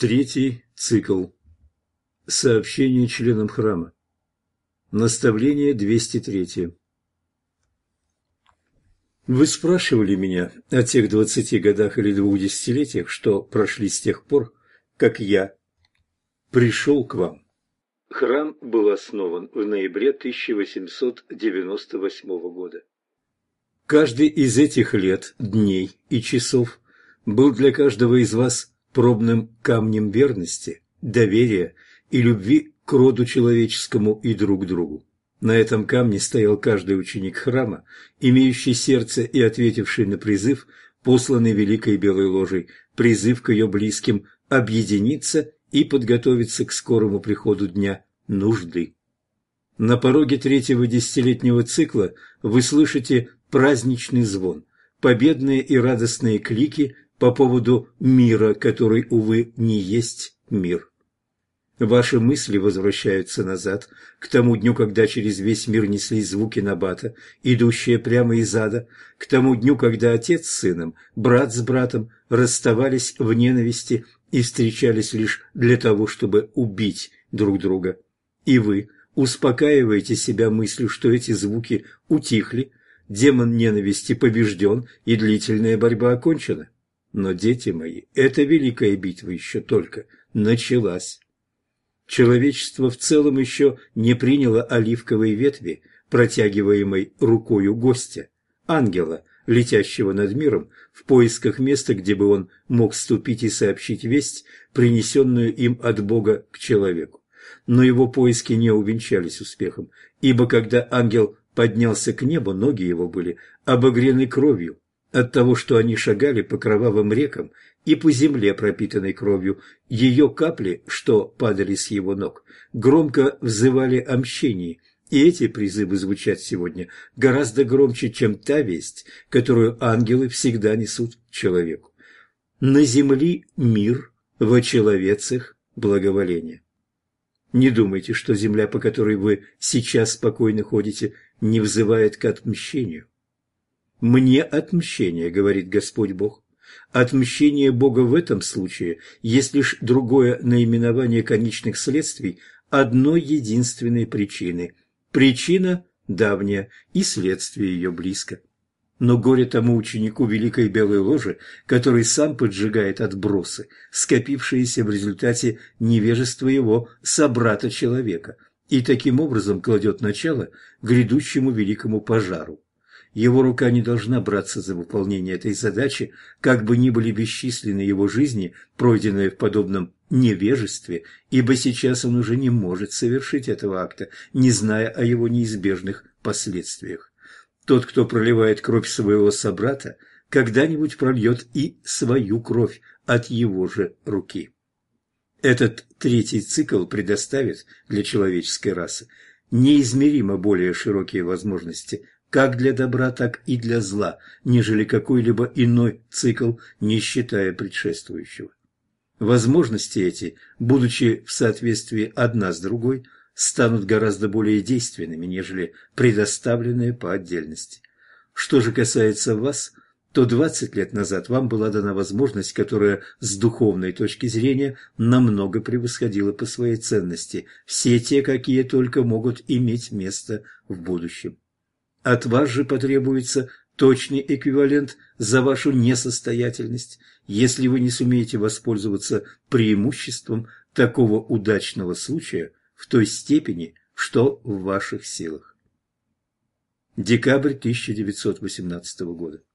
Третий цикл. Сообщение членам храма. Наставление 203. Вы спрашивали меня о тех 20 годах или 2 десятилетиях, что прошли с тех пор, как я пришел к вам. Храм был основан в ноябре 1898 года. Каждый из этих лет, дней и часов был для каждого из вас пробным камнем верности, доверия и любви к роду человеческому и друг другу. На этом камне стоял каждый ученик храма, имеющий сердце и ответивший на призыв, посланный Великой Белой Ложей, призыв к ее близким объединиться и подготовиться к скорому приходу дня нужды. На пороге третьего десятилетнего цикла вы слышите праздничный звон, победные и радостные клики по поводу мира, который, увы, не есть мир. Ваши мысли возвращаются назад, к тому дню, когда через весь мир неслись звуки набата, идущие прямо из ада, к тому дню, когда отец с сыном, брат с братом расставались в ненависти и встречались лишь для того, чтобы убить друг друга. И вы успокаиваете себя мыслью, что эти звуки утихли, демон ненависти побежден и длительная борьба окончена. Но, дети мои, эта великая битва еще только началась. Человечество в целом еще не приняло оливковой ветви, протягиваемой рукою гостя, ангела, летящего над миром в поисках места, где бы он мог ступить и сообщить весть, принесенную им от Бога к человеку. Но его поиски не увенчались успехом, ибо когда ангел поднялся к небу, ноги его были обогрены кровью от того, что они шагали по кровавым рекам и по земле, пропитанной кровью. Ее капли, что падали с его ног, громко взывали о мщении, и эти призывы звучат сегодня гораздо громче, чем та весть, которую ангелы всегда несут человеку. На земли мир, во человецах благоволение. Не думайте, что земля, по которой вы сейчас спокойно ходите, не взывает к отмщению. «Мне отмщение, — говорит Господь Бог». Отмщение Бога в этом случае есть лишь другое наименование конечных следствий одной единственной причины. Причина давняя, и следствие ее близко. Но горе тому ученику Великой Белой Ложи, который сам поджигает отбросы, скопившиеся в результате невежества его собрата-человека, и таким образом кладет начало грядущему великому пожару. Его рука не должна браться за выполнение этой задачи, как бы ни были бесчисленны его жизни, пройденные в подобном невежестве, ибо сейчас он уже не может совершить этого акта, не зная о его неизбежных последствиях. Тот, кто проливает кровь своего собрата, когда-нибудь прольет и свою кровь от его же руки. Этот третий цикл предоставит для человеческой расы неизмеримо более широкие возможности как для добра, так и для зла, нежели какой-либо иной цикл, не считая предшествующего. Возможности эти, будучи в соответствии одна с другой, станут гораздо более действенными, нежели предоставленные по отдельности. Что же касается вас, то 20 лет назад вам была дана возможность, которая с духовной точки зрения намного превосходила по своей ценности все те, какие только могут иметь место в будущем. От вас же потребуется точный эквивалент за вашу несостоятельность, если вы не сумеете воспользоваться преимуществом такого удачного случая в той степени, что в ваших силах. Декабрь 1918 года.